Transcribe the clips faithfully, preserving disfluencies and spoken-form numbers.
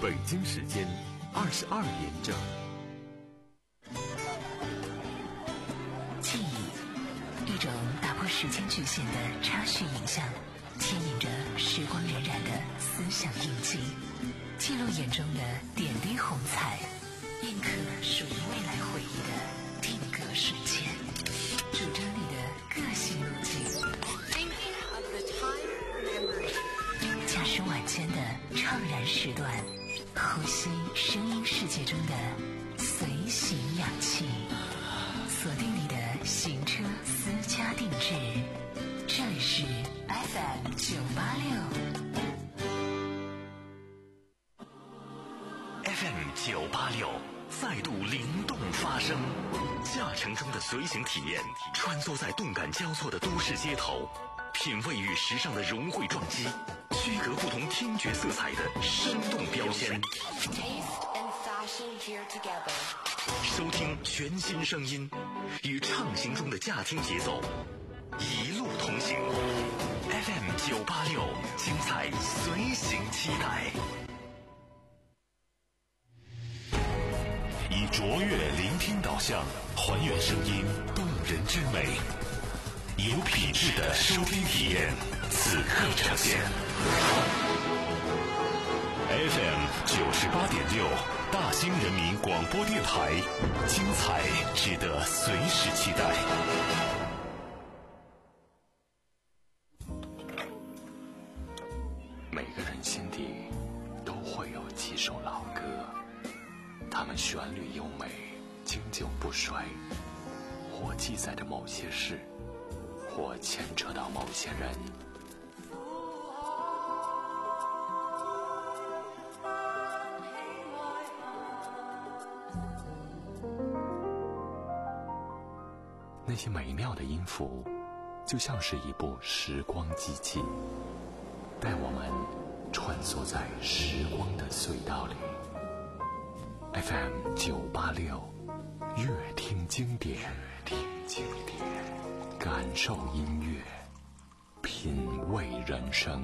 北京时间二十二点整。 记忆，一种打破时间局限的插叙影像，牵引着时光荏苒的思想印记，记录眼中的点滴红彩，印刻属于未来回忆的定格瞬间，主张你的个性路径。驾驶晚间的怅然时段，呼吸声音世界中的随行氧气，锁定你的行车私家定制。这里是 F M 九八六 F M 九八六再度灵动发声，驾乘中的随行体验，穿梭在动感交错的都市街头，品味与时尚的融汇撞击，区隔不同听觉色彩的生动标签，收听全新声音，与畅行中的驾听节奏一路同行。 F M 九八六，精彩随行期待。以卓越聆听导向，还原声音动人之美，有品质的收听体验，此刻呈现。F M 九十八点六，大兴人民广播电台，精彩值得随时期待。每个人心底都会有几首老歌，它们旋律优美，经久不衰，或记载着某些事，或牵扯到某些人。那些美妙的音符，就像是一部时光机器，带我们穿梭在时光的隧道里。F M 九八六，乐听经典，乐听经典，感受音乐，品味人生。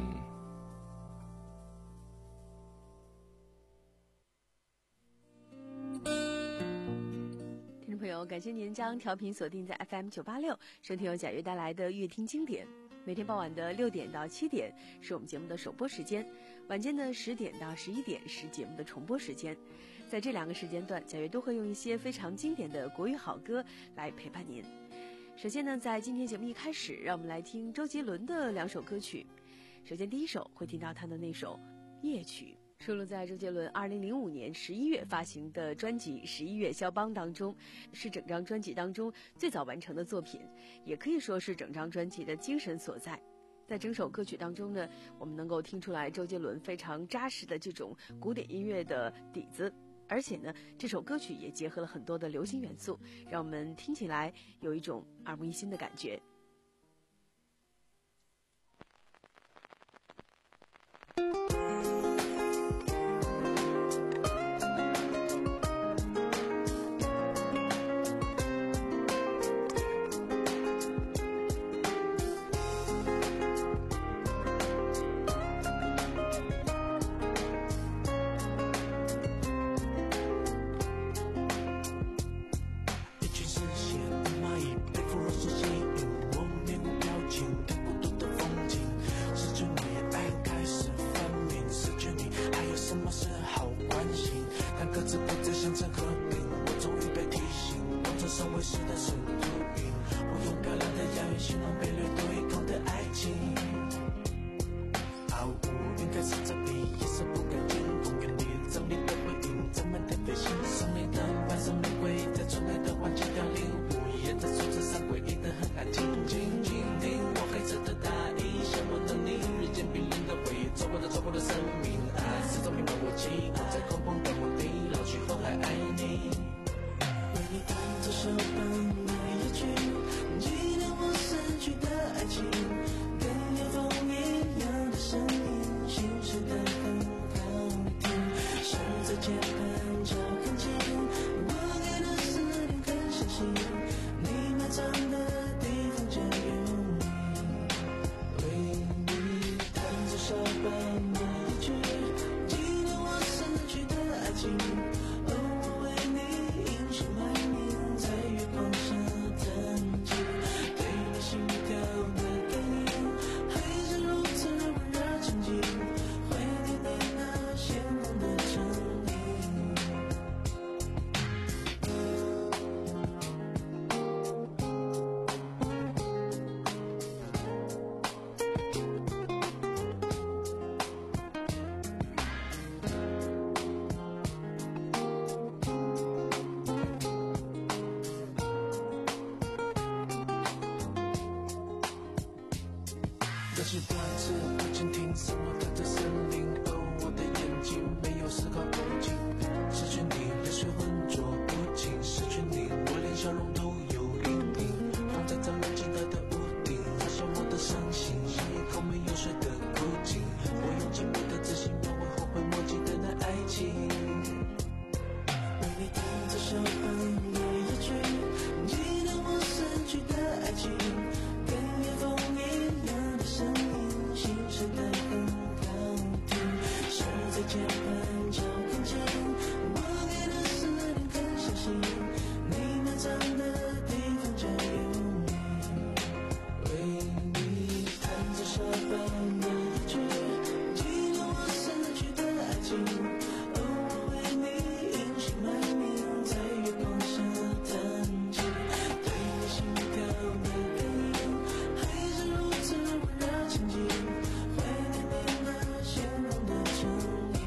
听众朋友，感谢您将调频锁定在 F M 九八六，收听由贾跃带来的乐听经典。每天傍晚的六点到七点是我们节目的首播时间，晚间的十点到十一点是节目的重播时间。在这两个时间段，贾跃都会用一些非常经典的国语好歌来陪伴您。首先呢，在今天节目一开始，让我们来听周杰伦的两首歌曲。首先第一首会听到他的那首《夜曲》，收录在周杰伦二零零五年十一月发行的专辑《十一月肖邦》当中，是整张专辑当中最早完成的作品，也可以说是整张专辑的精神所在。在整首歌曲当中呢，我们能够听出来周杰伦非常扎实的这种古典音乐的底子，而且呢，这首歌曲也结合了很多的流行元素，让我们听起来有一种耳目一新的感觉。 手本每一句，纪念我逝去的爱情，跟凭什么踏着森林？而我的眼睛没有丝毫不紧。失去你，泪水浑浊不清。失去你，我连笑容都有阴影。放在这冷清的的屋顶，发现我的伤心，像一口没有水的枯井。我用尽我的自信，描绘后悔莫及的那爱情。为你弹着小半夜夜曲，记得我逝去的爱情，跟夜风一样的声音，心声带很好听。是在键盘敲更近，我给的思念更相信，你埋藏的地方就有你。为你弹着小半夜夜曲，记得我逝去的爱情，而我为你隐姓埋名，在月光下弹琴。对你心跳的感应，还是如此温柔亲近，怀念你那鲜红的唇印。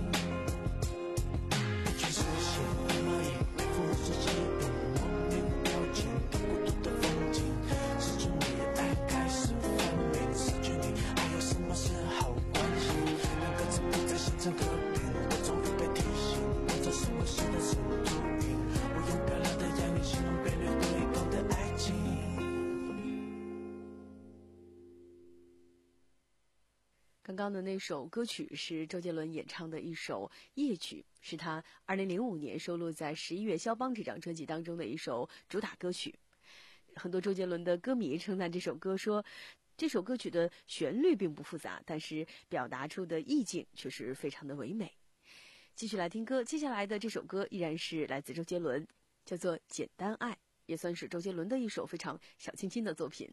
一群视线的蚂蚁，俯首疾步，莫名表情，孤独的风景。失去你，爱开始分明。失去你，还有什么是好关心？两个字不再形成隔屏，我终于被提醒，我这是我新的是秃鹰。我用漂亮的押韵形容被掠夺以后的爱情。 刚刚的那首歌曲是周杰伦演唱的一首夜曲，是他二零零五年收录在《十一月肖邦》这张专辑当中的一首主打歌曲。很多周杰伦的歌迷称赞这首歌说，这首歌曲的旋律并不复杂，但是表达出的意境却是非常的唯美。继续来听歌，接下来的这首歌依然是来自周杰伦，叫做《简单爱》，也算是周杰伦的一首非常小清新的作品。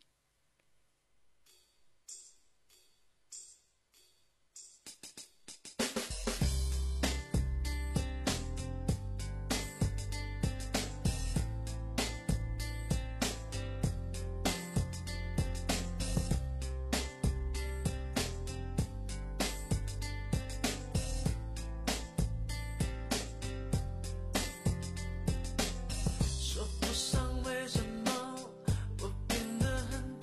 说不上为什么我变得很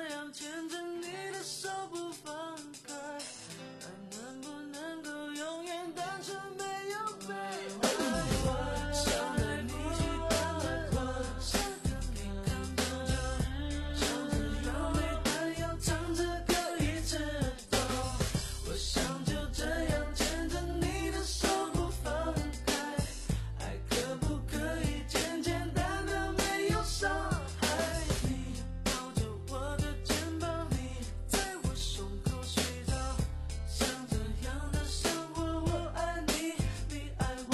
样牵着你的手不放开，爱能不能够永远单纯没有悲哀？想带你去看海花，想让你看到秋日，唱着优美的又唱着歌一直到，我想就这样牵着你的手不放开，爱可不可以简简单单没有伤害？你抱着我的肩膀，你在我胸口睡着，像这样的生活，我爱你，你爱我。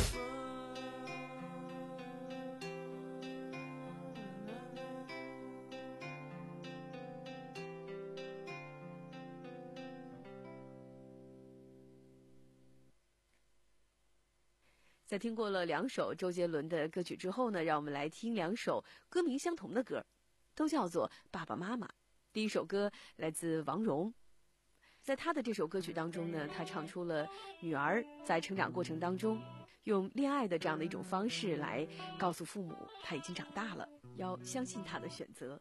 在听过了两首周杰伦的歌曲之后呢，让我们来听两首歌名相同的歌，都叫做《爸爸妈妈》。第一首歌来自王蓉，在他的这首歌曲当中呢，他唱出了女儿在成长过程当中用恋爱的这样的一种方式来告诉父母，他已经长大了，要相信他的选择。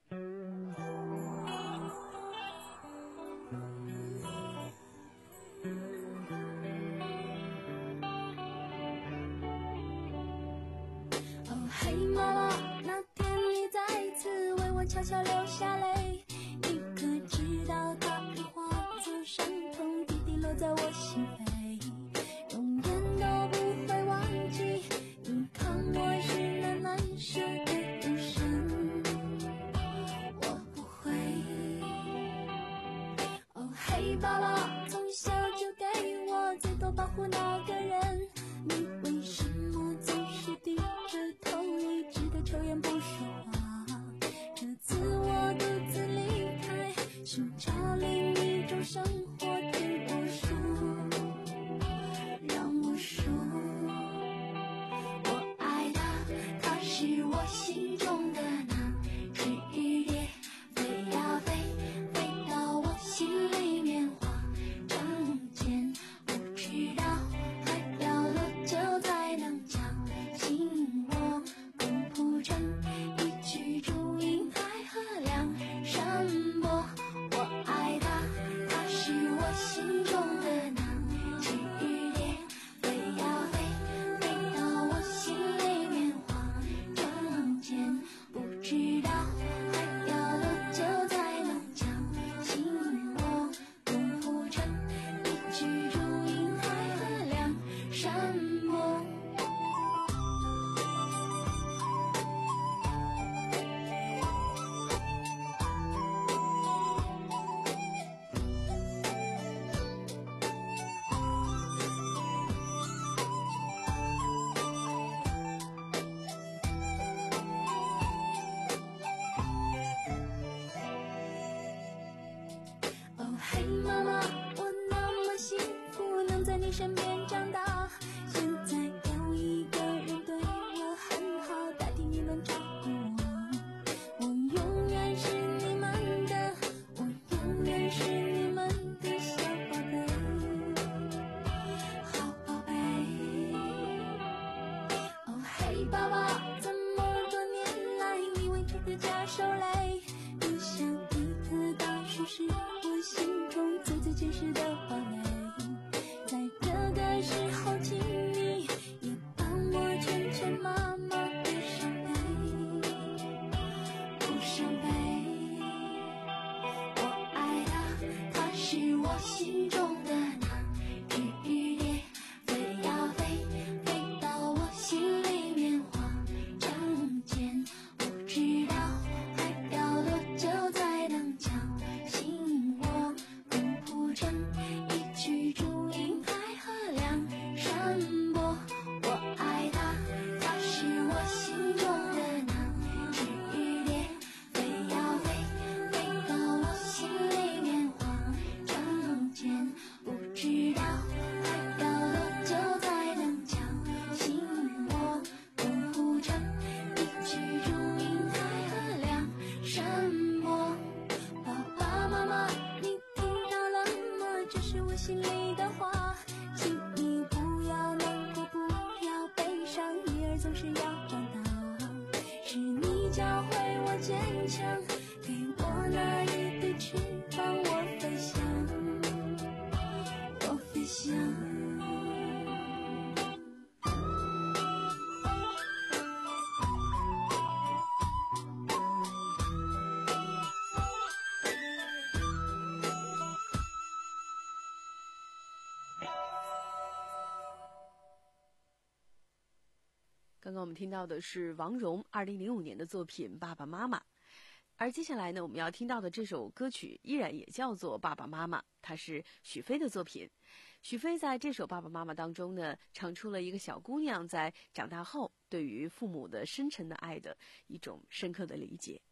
嘿妈妈，那天你再次为我悄悄流下泪，你可知道它已化作伤痛，滴滴落在我心扉，永远都不会忘记。你看我是那难舍的一生，我不会。哦嘿爸爸，从小就给我最多保护那个人，你为什么总是低着头一直的抽烟不说话？这次我独自离开，寻找另一种生活，听我说，让我说，我爱他，他是我心中的那只雨蝶，飞呀飞，飞到我心里面化成茧，不知道还要多久才能将心窝共谱成一曲祝英台和梁山伯。我爱他，他是我心中的那只雨蝶，飞呀飞，飞到我心里面化成茧，不知道还要多久才能将心窝共谱成一曲祝英台和梁山伯。哦嘿妈妈，我那么幸福能在你身边长大，现在有一个人对我很好，代替你们照顾我，我永远是你们的，我永远是你们的小宝贝，好宝贝。哦嘿爸爸，这么多年来你为这个家受累，你像一颗大树，是我心中最最坚实的堡垒。在这个时候，请你也帮我劝劝妈妈，别伤悲，不伤悲。我爱他，他是我心中的那只雨蝶，飞呀飞，飞到我心里面化成茧，不知道还要多久才能将心窝共谱成一曲祝英台和梁山伯。我爱他，他是我心中的那只雨蝶，飞呀飞，飞到我心里面化成茧，不知道还要多久才能将心窝共谱成一曲祝英台和梁山伯。爸爸妈妈，你听到了吗？这是我心里的话，请你不要难过，不要悲伤，女儿总是要长大，是你教会我坚强，给我那我们听到的是王蓉二零零五年的作品《爸爸妈妈》，而接下来呢，我们要听到的这首歌曲依然也叫做《爸爸妈妈》，它是许飞的作品。许飞在这首《爸爸妈妈》当中呢，唱出了一个小姑娘在长大后对于父母的深沉的爱的一种深刻的理解。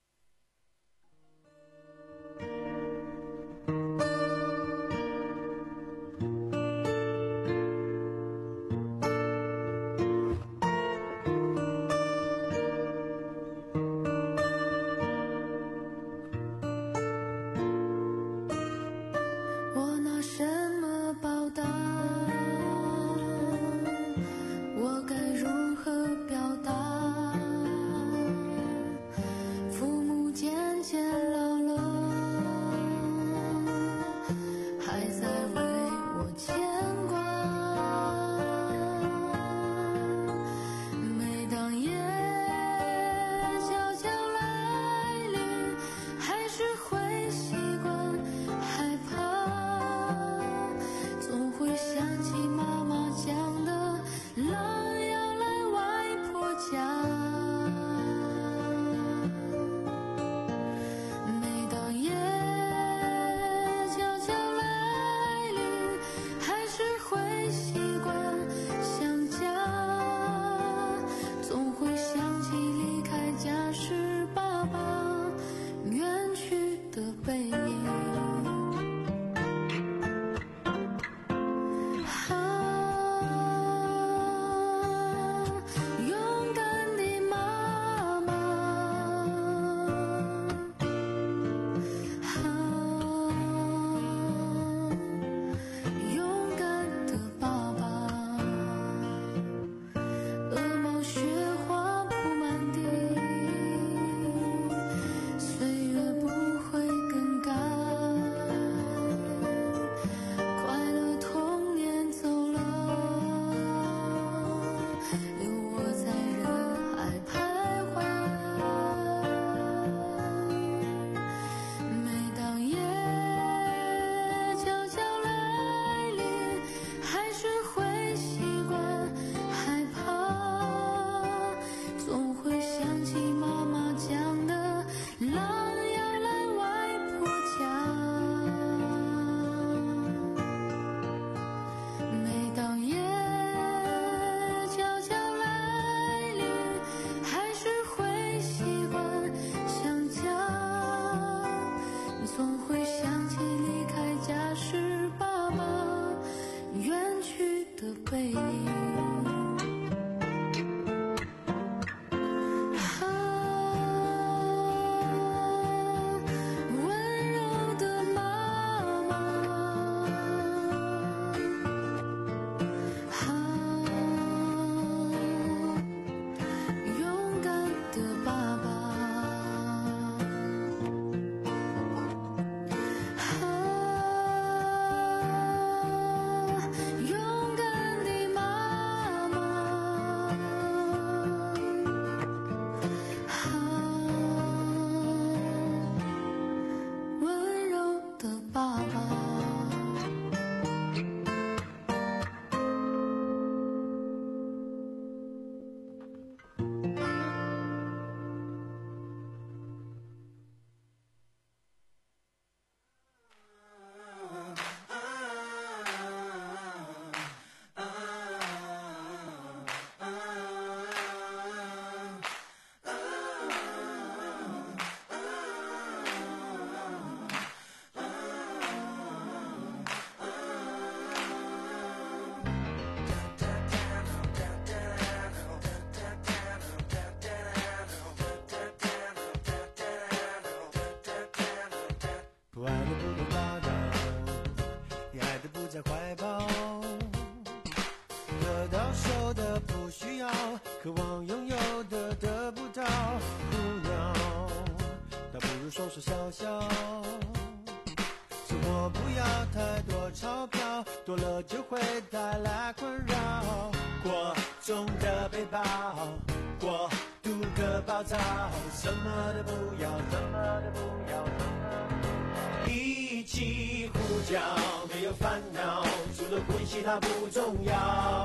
渴望拥有的得不到，不要，倒不如说说笑笑。生活不要太多钞票，多了就会带来困扰。过重的背包，过度的暴躁，什么都不要，什么都不要，什么都不要。一起呼叫，没有烦恼，除了呼吸它不重要。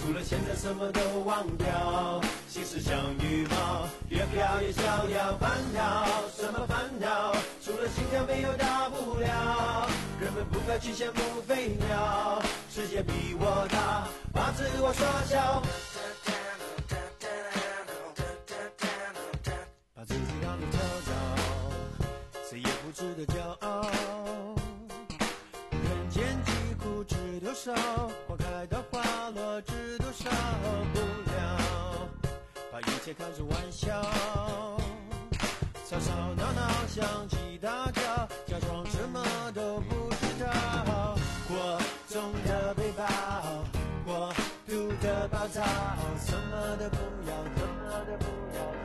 除了现在什么都忘掉。心事像羽毛，越飘越逍遥。烦恼什么烦恼？除了心跳没有大不了。人们不该去羡慕飞鸟，世界比我大，把自我缩小。把自己当作跳蚤，谁也不值得骄傲。人间疾苦知多少，花开到花落知多少。不了，把一切看作玩笑，吵吵闹闹想起大叫，假装什么都不知道。过重的背包，过度的暴躁，什么都不要，什么都不要。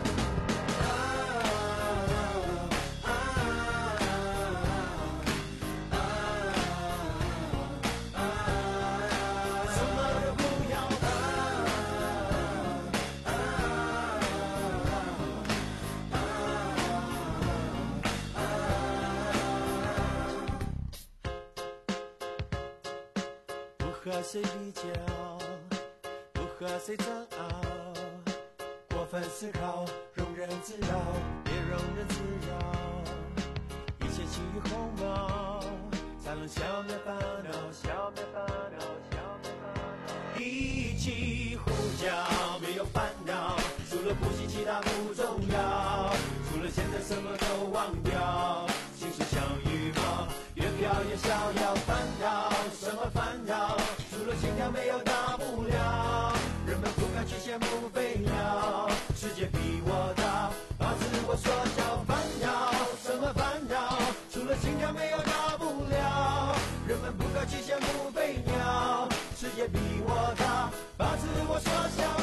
不和谁比较，不和谁争拗，过分思考，庸人自扰，别庸人自扰。一切起于鸿毛，才能消灭烦恼，消灭烦恼，消灭烦恼。一起呼叫，没有烦恼，除了呼吸其他不重要。除了现在什么都忘掉，心事像羽毛，越飘越逍遥。烦恼什么烦恼？除了心跳没有大不了。人们不该去羡慕飞鸟，世界比我大，把自我缩小。烦恼什么烦恼？除了心跳没有大不了。人们不该去羡慕飞鸟，世界比我大，把自我缩小。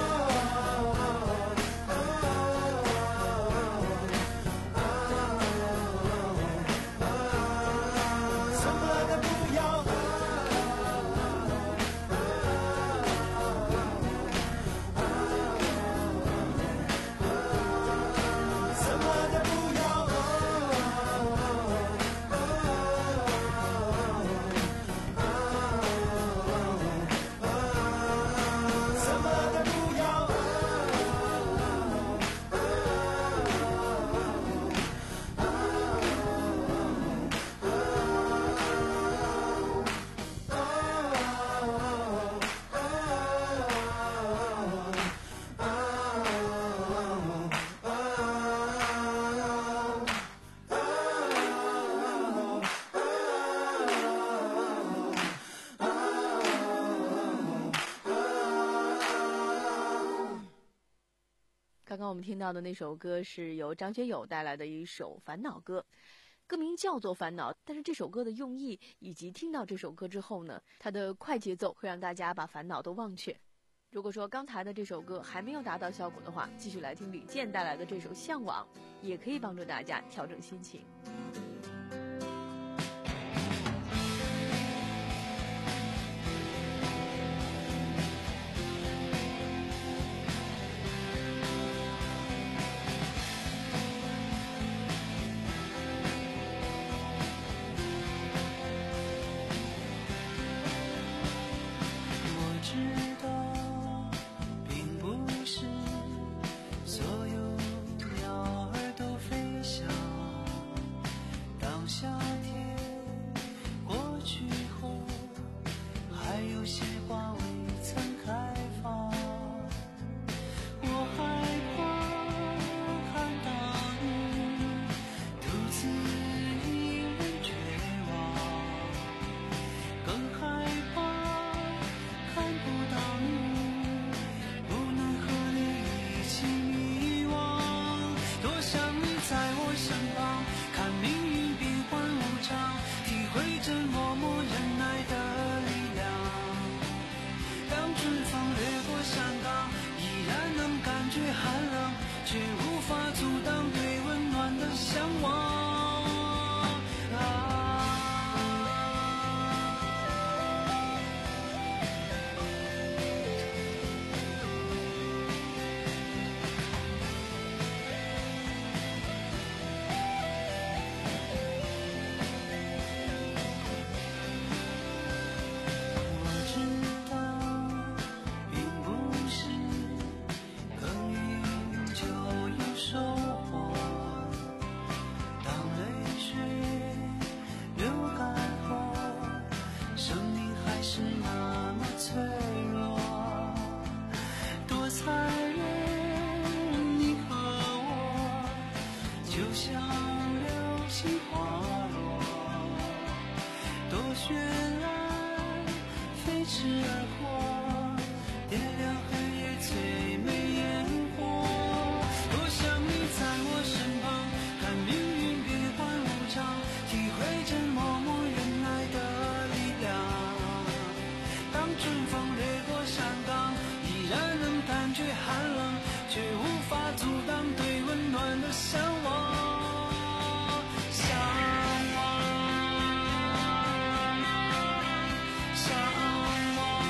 刚刚我们听到的那首歌是由张学友带来的一首烦恼歌，歌名叫做烦恼，但是这首歌的用意以及听到这首歌之后呢，它的快节奏会让大家把烦恼都忘却。如果说刚才的这首歌还没有达到效果的话，继续来听李健带来的这首《向往》，也可以帮助大家调整心情。 多想你在我身旁，看命运变幻无常。 绚烂，飞驰而过，点亮黑夜最美烟火。多想你在我身旁，看命运变幻无常，体会着默默忍耐的力量。当春风掠过山岗，依然能感觉寒冷，却无法阻挡对温暖的向往。向往，向往。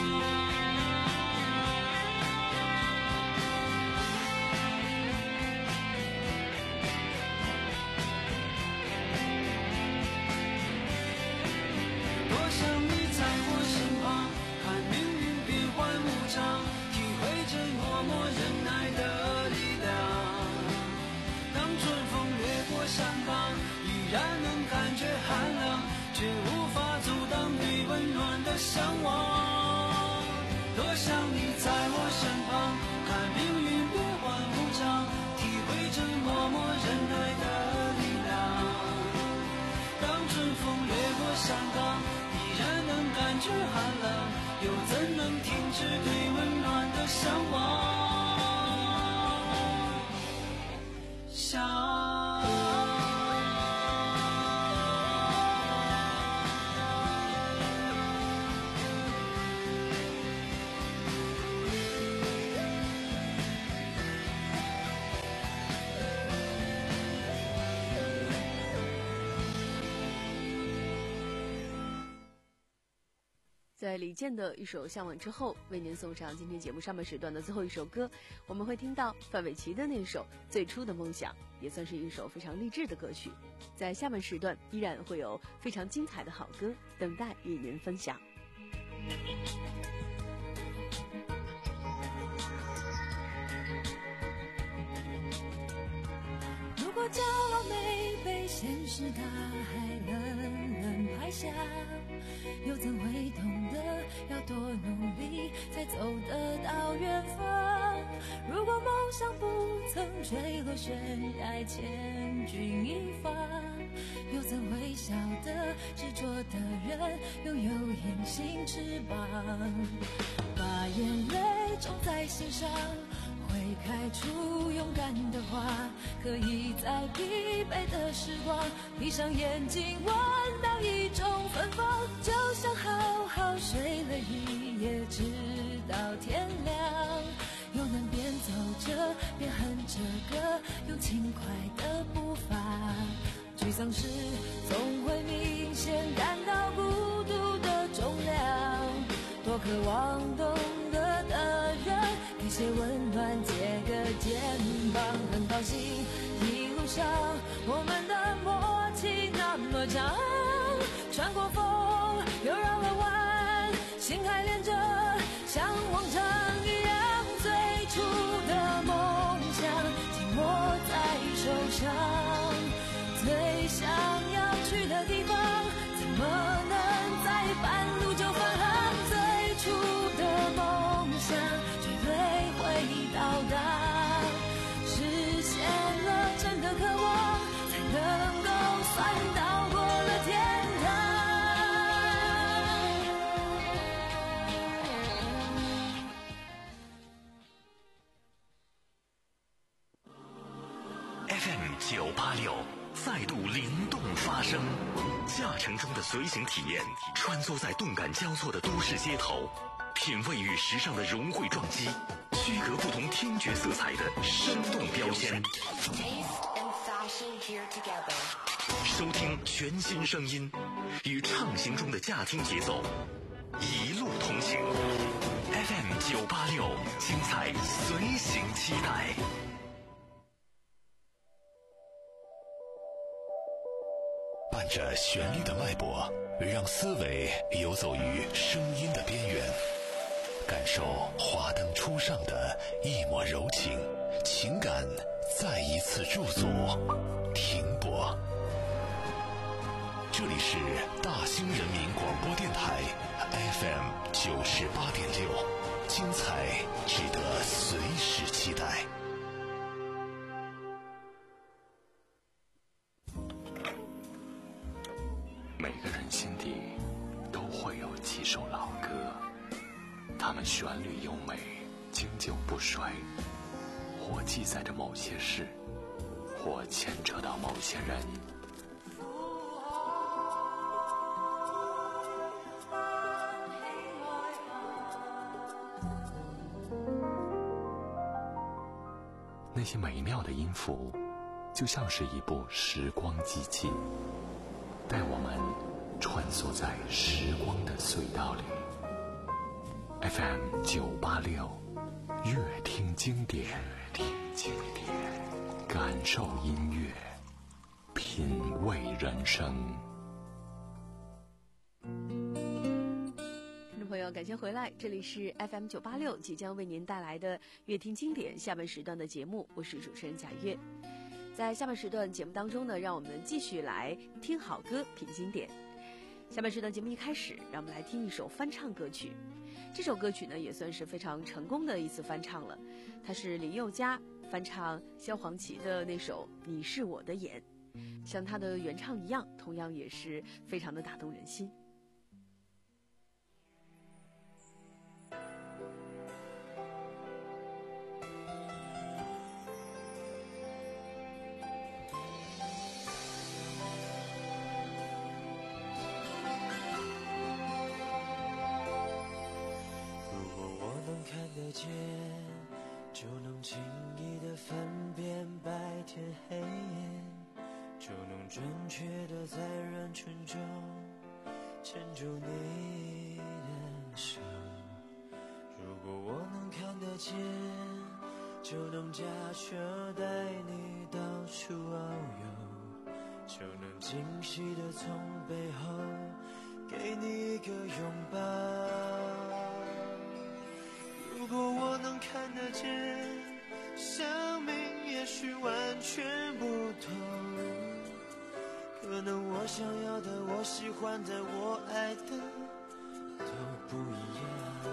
多想你在我身旁，看命运变幻无常，体会着默默忍耐的力量。当春风掠过山岗，依然能感觉寒冷，却无法阻挡对温暖的向往。多想你在我身旁，看命运变幻无常，体会着默默忍耐的力量。当春风掠过山岗，依然能感觉寒冷，又怎能停止对温暖的向往？向在李健的一首《向往》之后，为您送上今天节目上半时段的最后一首歌，我们会听到范玮琪的那首《最初的梦想》，也算是一首非常励志的歌曲。在下半时段依然会有非常精彩的好歌等待与您分享。 如果骄傲没被现实大海冷冷拍下，又怎会懂得要多努力才走得到远方？如果梦想不曾坠落悬崖，千钧一发，又怎会晓得执着的人拥有隐形翅膀？把眼泪种在心上，会开出勇敢的花，可以在疲惫的时光闭上眼睛闻到一种芬芳，就像好好睡了一夜直到天亮，又能边走着边哼着歌，用轻快的步伐。沮丧时总会明显感到孤独的重量，多渴望懂得的人给些温暖，借个肩膀。很高兴一路上我们的默契那么长，穿过风又绕了弯，心还连着像往常一样，最初的梦想紧握在手上，最想要去的地方怎么能在半路就返航？最初的梦想绝对会到达，实现了真的渴望，才能够算到过了天堂。 F M 九八六再度灵动发声，驾乘中的随行体验，穿梭在动感交错的都市街头，品味与时尚的融汇撞击，区隔不同听觉色彩的生动标签。收听全新声音，与畅行中的驾听节奏，一路同行。F M 九八六，精彩随行期待。伴着旋律的脉搏，让思维游走于声音的边缘，感受华灯初上的一抹柔情，情感再一次驻足停泊。这里是大兴人民广播电台 F M 九十八点六，精彩值得随时期待。每个人心底会有几首老歌，它们旋律优美，经久不衰，或记载着某些事，或牵扯到某些人。那些美妙的音符，就像是一部时光机器，带我们穿梭在时光的隧道里。F M 九八六，乐听经典，听经典，感受音乐，品味人生。 朋友，感谢回来，这里是 F M 九八六，即将为您带来的乐听经典下半时段的节目，我是主持人贾月。在下半时段节目当中呢，让我们继续来听好歌品经典。下半时段节目一开始，让我们来听一首翻唱歌曲。这首歌曲呢，也算是非常成功的一次翻唱了，它是林宥嘉翻唱萧煌奇的那首《你是我的眼》，像他的原唱一样，同样也是非常的打动人心。 就能轻易地分辨白天黑夜，就能准确地在人群中牵住你的手。如果我能看得见，就能驾车带你到处遨游，就能惊喜地从背后给你一个拥抱。如果我能看得见，生命也许完全不同，可能我想要的，我喜欢的，我爱的都不一样。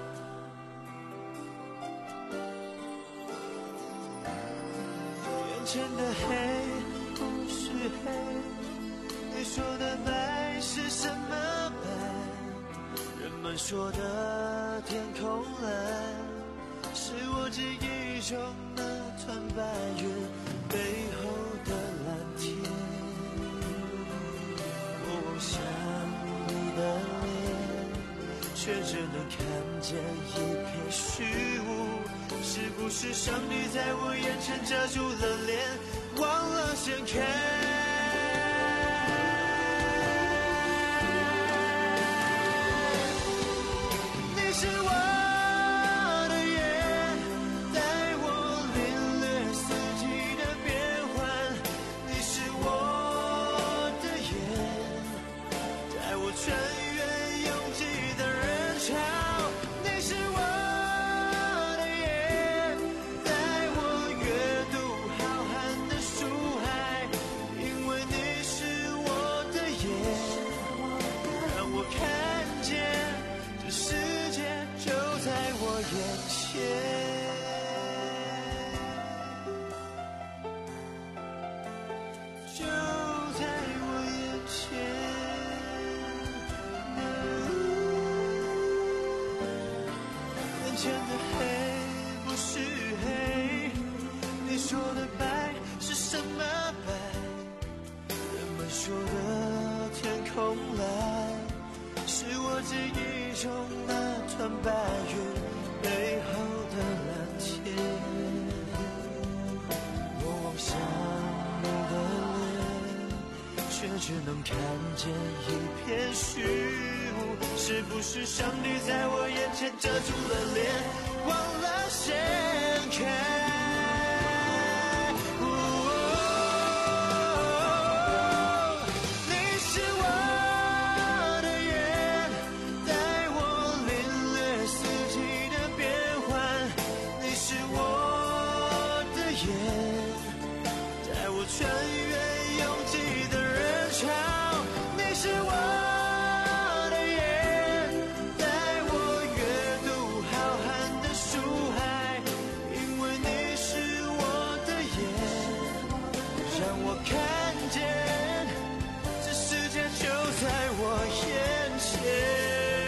眼前的黑不是黑，你说的白是什么白？人们说的天空蓝，是我记忆中那团白云背后的蓝天。我望向你的脸，却只能看见一片虚无。是不是上帝在我眼前遮住了脸，忘了掀开？你是我记忆中那团白云背后的蓝天。我望向你的脸，却只能看见一片虚无。是不是上帝在我眼前遮住了脸，忘了掀开？看见这世界就在我眼前。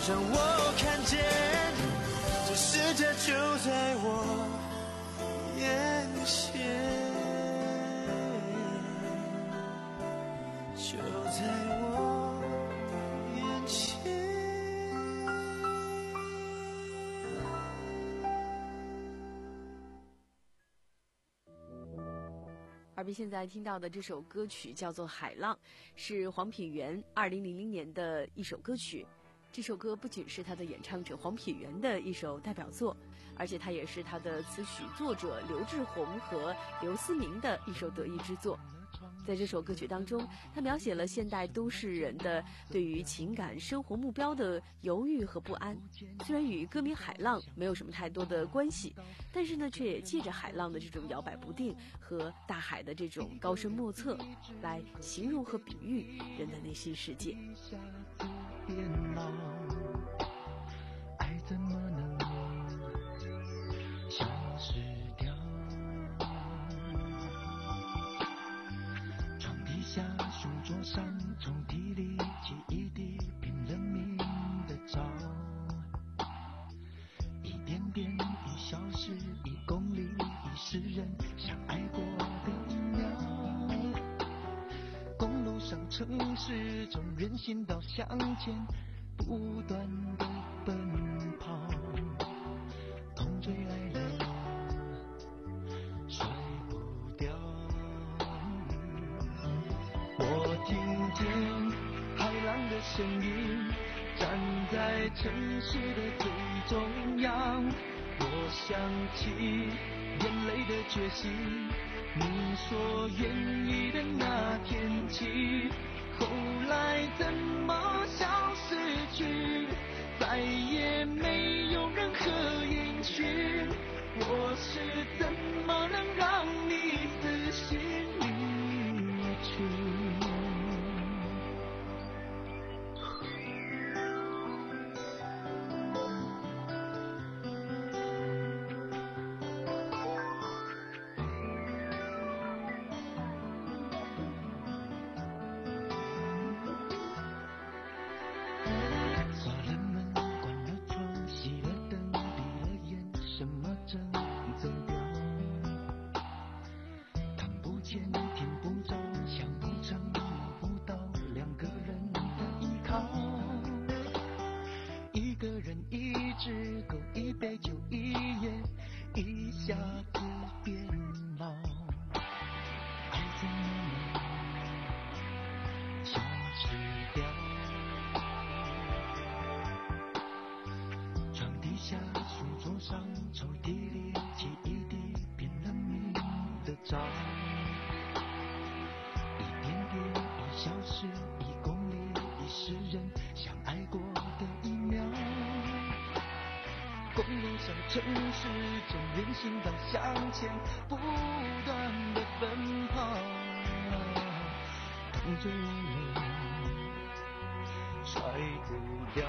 让我看见，这世界就在我眼前，就在我眼前。 耳边现在听到的这首歌曲叫做《海浪》，是黄品源二零零零年的一首歌曲。这首歌不仅是他的演唱者黄品源的一首代表作，而且它也是他的词曲作者刘志宏和刘思明的一首得意之作。在这首歌曲当中，他描写了现代都市人的对于情感生活目标的犹豫和不安。虽然与歌名海浪没有什么太多的关系，但是呢，却也借着海浪的这种摇摆不定和大海的这种高深莫测，来形容和比喻人的内心世界。 爱怎么能消失掉？床底下书桌上抽屉里记忆的拼了命的找，一点点一小时一公里一世人相爱过的一秒，公路上城市中人行道向前不断的奔跑，痛追来了睡不掉。我听见海浪的声音，站在城市的最中央，我想起眼泪的决心，你说愿意的那天起，后来怎么消失去，再也没有任何音讯，我是怎么能让你死心离去？城市中人行道向前不断的奔跑，痛追了甩不掉。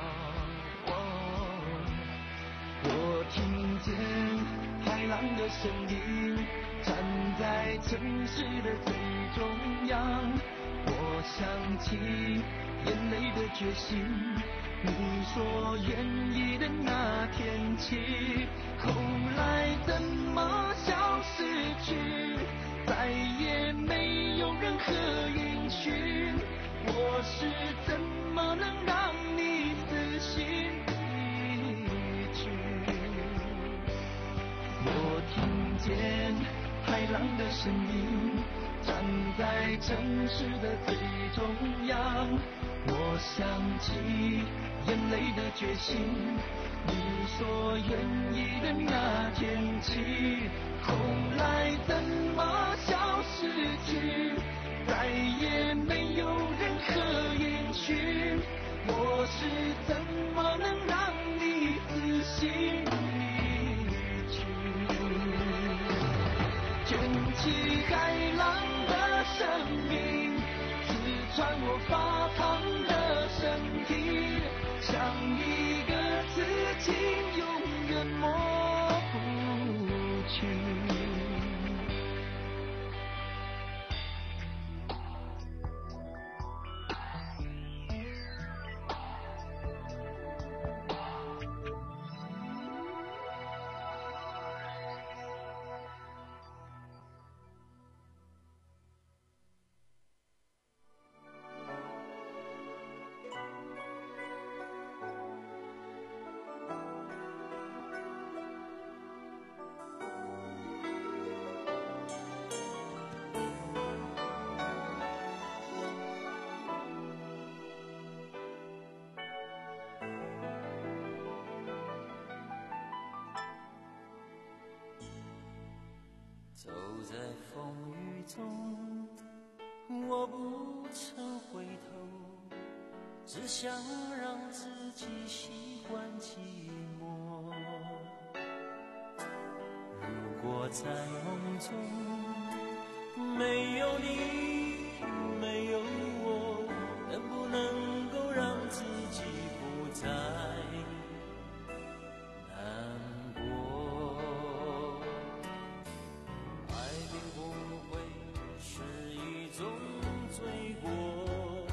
我听见海浪的声音，站在城市的最中央，我想起眼泪的决心，你说愿意的那天起，后来怎么消失去，再也没有任何音讯，我是怎么能让你死心离去？我听见海浪的声音，站在城市的最中央，我想起眼泪的决心，你说愿意的那天起，后来怎么消失去，再也没有任何音讯，我是怎么能让你死心离去？卷起海浪的生命，刺穿我发烫的身体，像一个刺青，永远抹不去。 走在风雨中，我不曾回头，只想让自己习惯寂寞。如果在梦中没有你，没有我，能不能够让自己不再难过？爱并不会是一种罪过，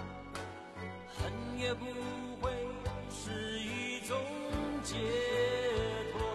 恨也不会是一种解脱。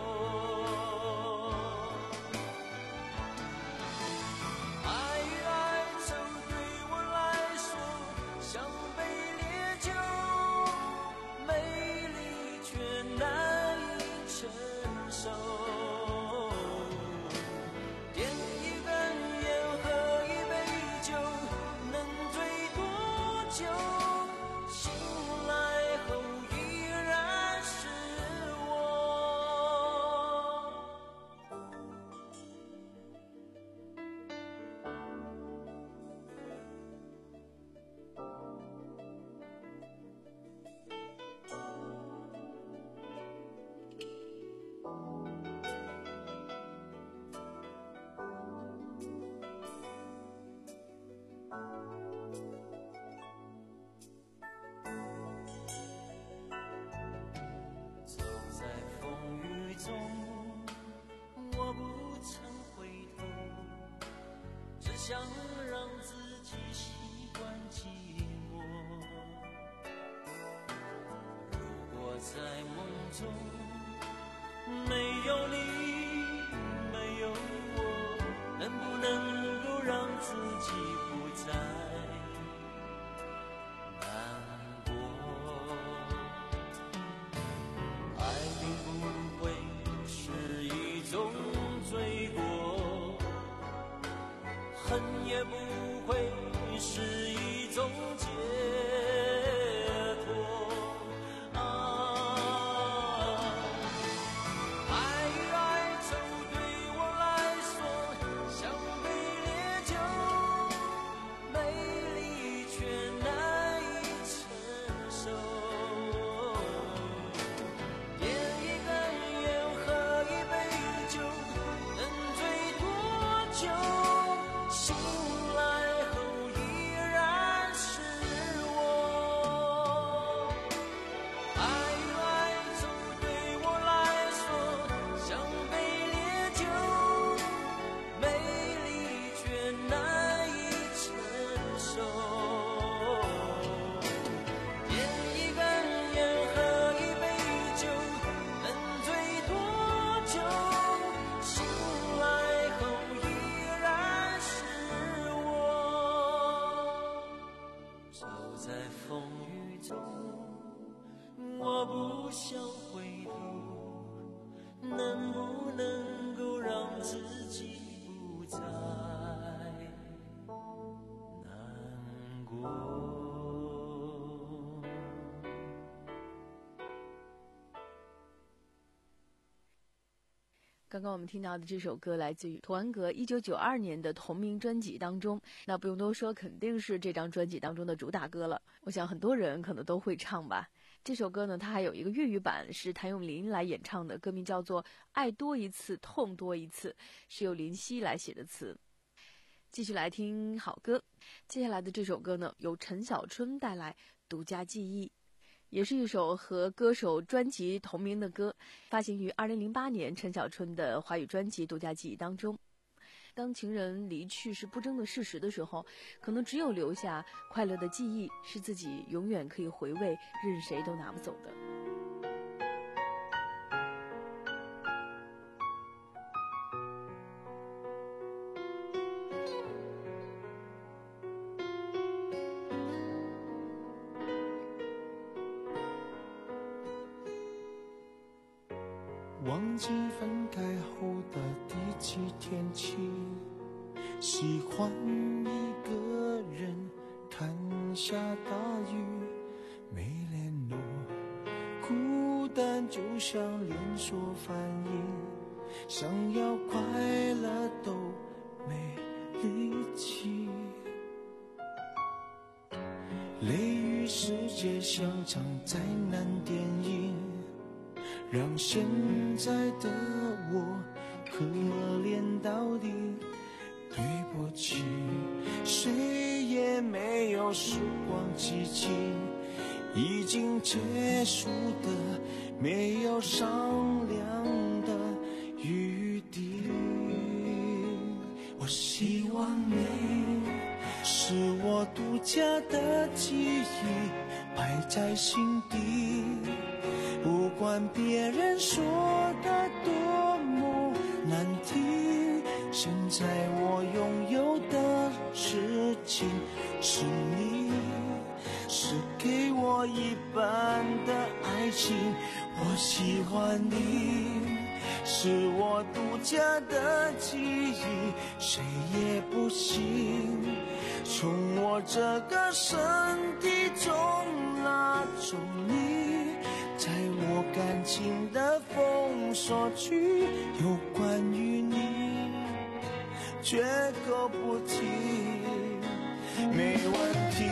想让自己习惯寂寞。如果在梦中没有你，没有我，能不能够让自己不再难过？爱并不会是一种罪过，恨也不会是一种解脱。啊，爱与哀愁对我来说像杯烈酒，美丽却难以承受。点一根烟，喝一杯酒，能醉多久？醒来后依然是我。爱与哀愁对我来说像杯烈酒，美丽却难以承受。点一根烟，喝一杯酒，能醉多久？醒来后依然是走在风雨中，我不想回头，能不能够让自己不再难过？ 刚刚我们听到的这首歌来自于童安格一九九二年的同名专辑当中，那不用多说，肯定是这张专辑当中的主打歌了。我想很多人可能都会唱吧。这首歌呢，它还有一个粤语版，是谭咏麟来演唱的，歌名叫做《爱多一次，痛多一次》，是由林夕来写的词。继续来听好歌，接下来的这首歌呢，由陈小春带来《独家记忆》。也是一首和歌手专辑同名的歌，发行于二零零八年陈小春的华语专辑《独家记忆》当中。当情人离去是不争的事实的时候，可能只有留下快乐的记忆，是自己永远可以回味，任谁都拿不走的。 忘记分开后的第几天起，喜欢一个人看下大雨，没联络，孤单就像连锁反应， 想要快乐都没力气。雷雨世界像场灾难电影，让现在的我可怜到底。对不起，谁也没有时光机器，已经结束的没有商量的余地。我希望你是我独家的记忆，摆在心底，不管别人说的多么难听，现在我拥有的事情是你，是给我一半的爱情。我喜欢你，是我独家的记忆，谁也不行从我这个身体中拿走你。在我感情的封锁区，有关于你绝口不提，没问题。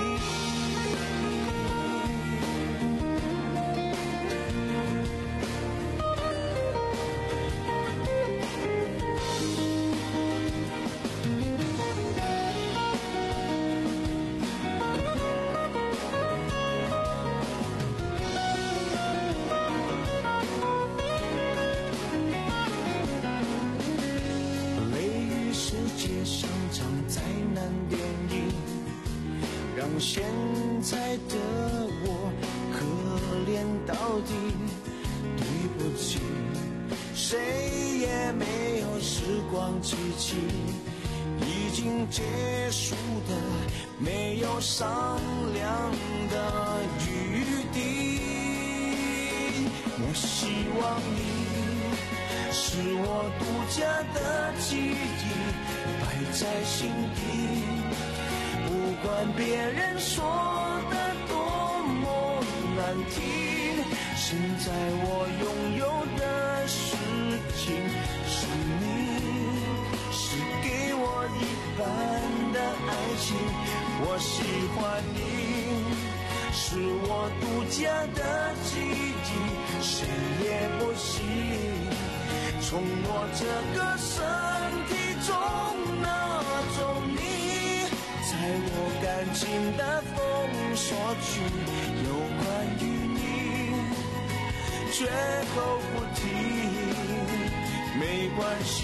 现在的我可怜到底，对不起，谁也没有时光机器，已经结束的没有商量的余地。我希望你是我独家的记忆，摆在心底，不管别人说的多么难听，现在我拥有的事情是你，是给我一半的爱情。我喜欢你，是我独家的记忆，谁也不行从我这个身体中拿走你。在我感情的封锁区，有关于你绝口不提，没关系。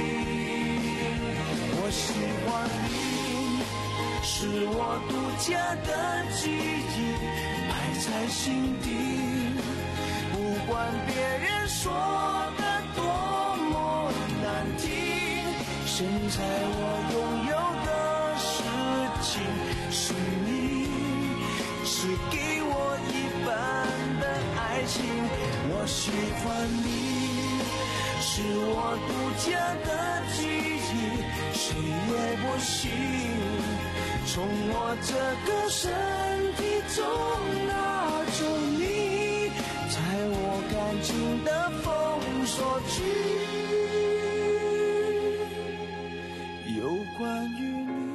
我喜欢你，是我独家的记忆，摆在心底，不管别人说的多么难听，现在我拥有的是你，是给我一半的爱情。我喜欢你，是我独家的记忆，谁也不行从我这个身体中拿走你。在我感情的封锁区，有关于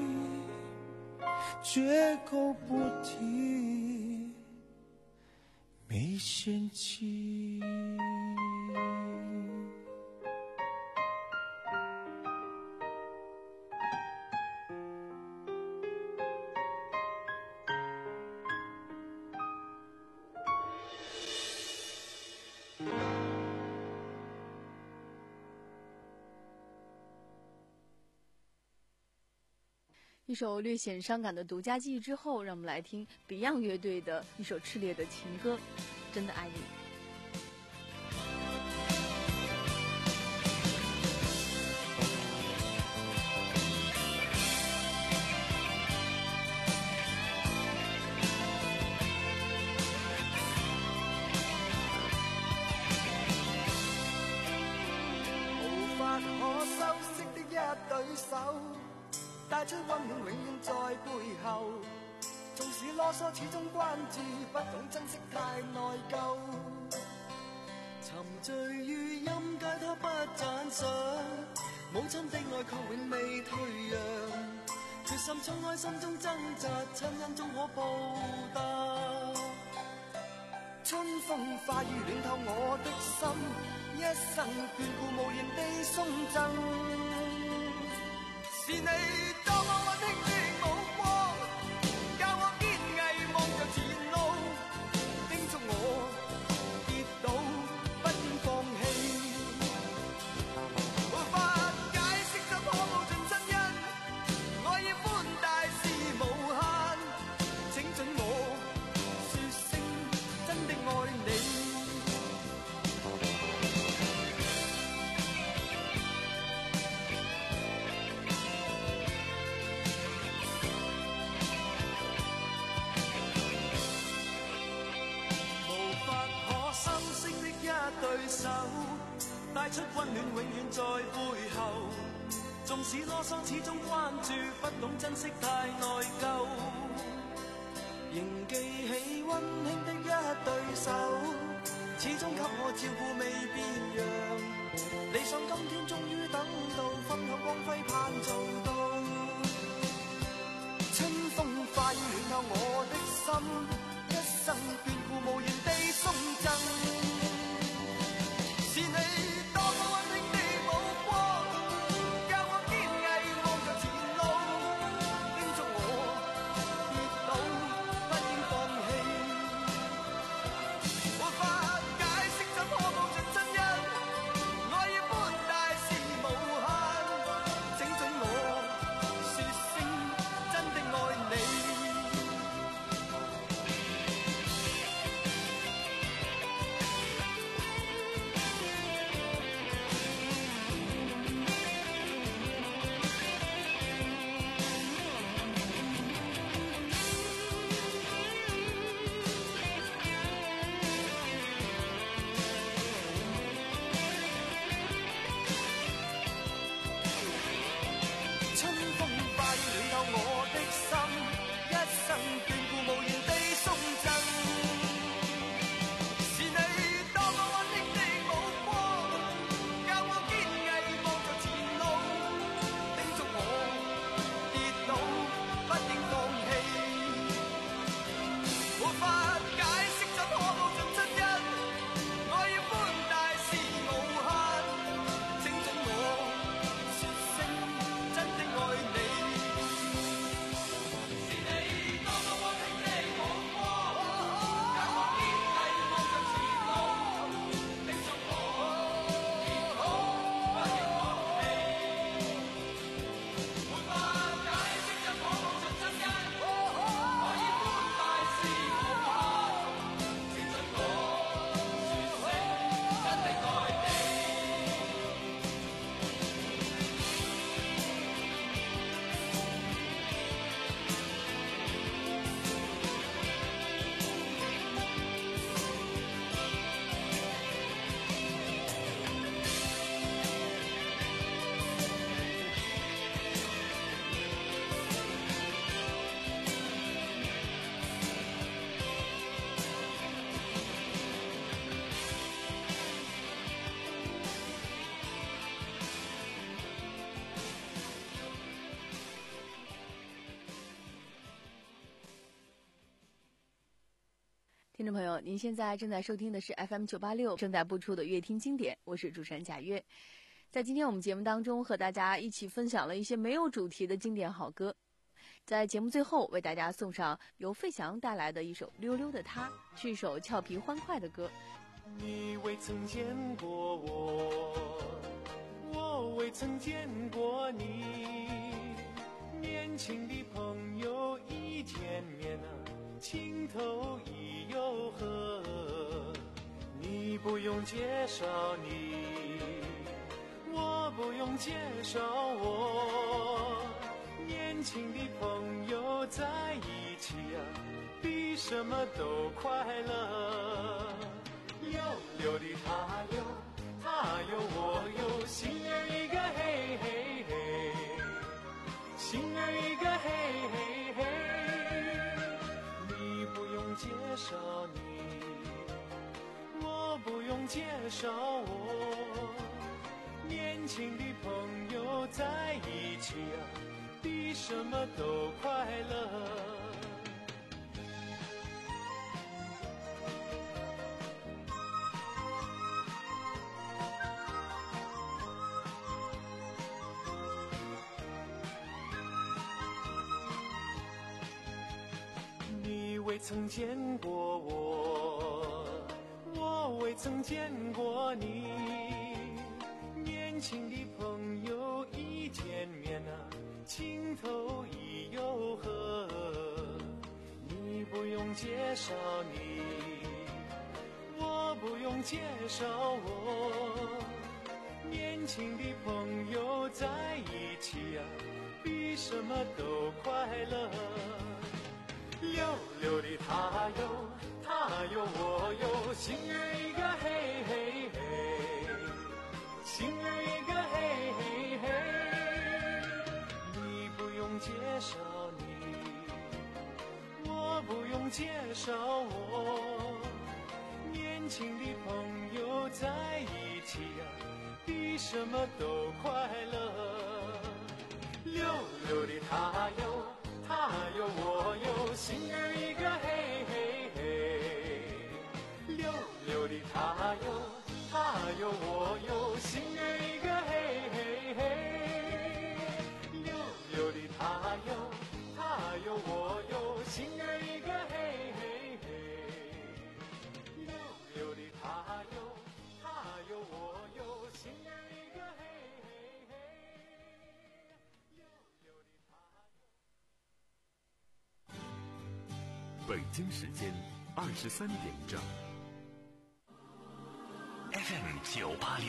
绝口不提，没嫌弃。 一首略显伤感的独家记忆之后，让我们来听 Beyond 乐队的一首炽烈的情歌《真的爱你》。 無法可修飾的一對手，帶出溫暖永遠在背後，縱使囉嗦始終關注，不懂珍惜太內疚。 沉醉於音階，他不讚賞。母親的愛卻永未退讓，決心衝開心中掙扎，親恩終可報答。春風化雨暖透我的心，一生眷顧無言地送贈。是你多麼溫馨的目光，教我堅毅望着前路，叮囑我跌倒不應放棄。無法解釋怎可報盡親恩，愛意寬大是無限，請准我說聲真的愛你。對手帶出溫暖，永遠在背後。縱使囉嗦，始終關注，不懂珍惜，太內疚。仍記起溫馨的一對手，始終給我照顧未變樣。理想今天終於等到，分享光輝盼做到。春風化雨暖透我的心，一生眷顧無言地送贈。是你多麼溫馨的目光，教我堅毅望着前路，叮囑我跌倒不應放棄。無法解釋怎可報盡親恩，愛意寬大是無限，請准我說聲真的愛你。 听众朋友，您现在正在收听的是 F M 九八六正在播出的乐听经典，我是主持人贾月。在今天我们节目当中，和大家一起分享了一些没有主题的经典好歌。在节目最后，为大家送上由费翔带来的一首《溜溜的他》，是一首俏皮欢快的歌。 你未曾见过我，我未曾见过你，年轻的朋友一见面啊，情投意又合。你不用介绍你，我不用介绍我，年轻的朋友在一起啊，比什么都快乐。溜溜的他溜，他溜我溜，心儿一个嘿嘿嘿，心儿一个嘿嘿嘿。你不用介绍你，我不用介介绍我。年轻的朋友在一起啊，比什么都快乐。你未曾见过我，我未曾见过你。年轻的朋友一见面啊，情投意又合。你不用介绍你，我不用介绍我。年轻的朋友在一起啊，比什么都快乐。溜溜的他哟，他哟我哟，心儿一个嘿嘿嘿，心儿一个嘿嘿嘿。你不用介绍你，我不用介绍我。年轻的朋友在一起啊，比什么都快乐。溜溜的他哟，他哟我哟，心儿一个嘿嘿嘿。溜溜的他哟，他哟我哟，心儿一个嘿嘿嘿。溜溜的他哟，他哟我哟，心儿一个嘿嘿嘿。溜溜的他哟，他哟我哟，心儿一个嘿嘿嘿。溜溜的他哟。 北京时间二十三点整。 F M 九八六。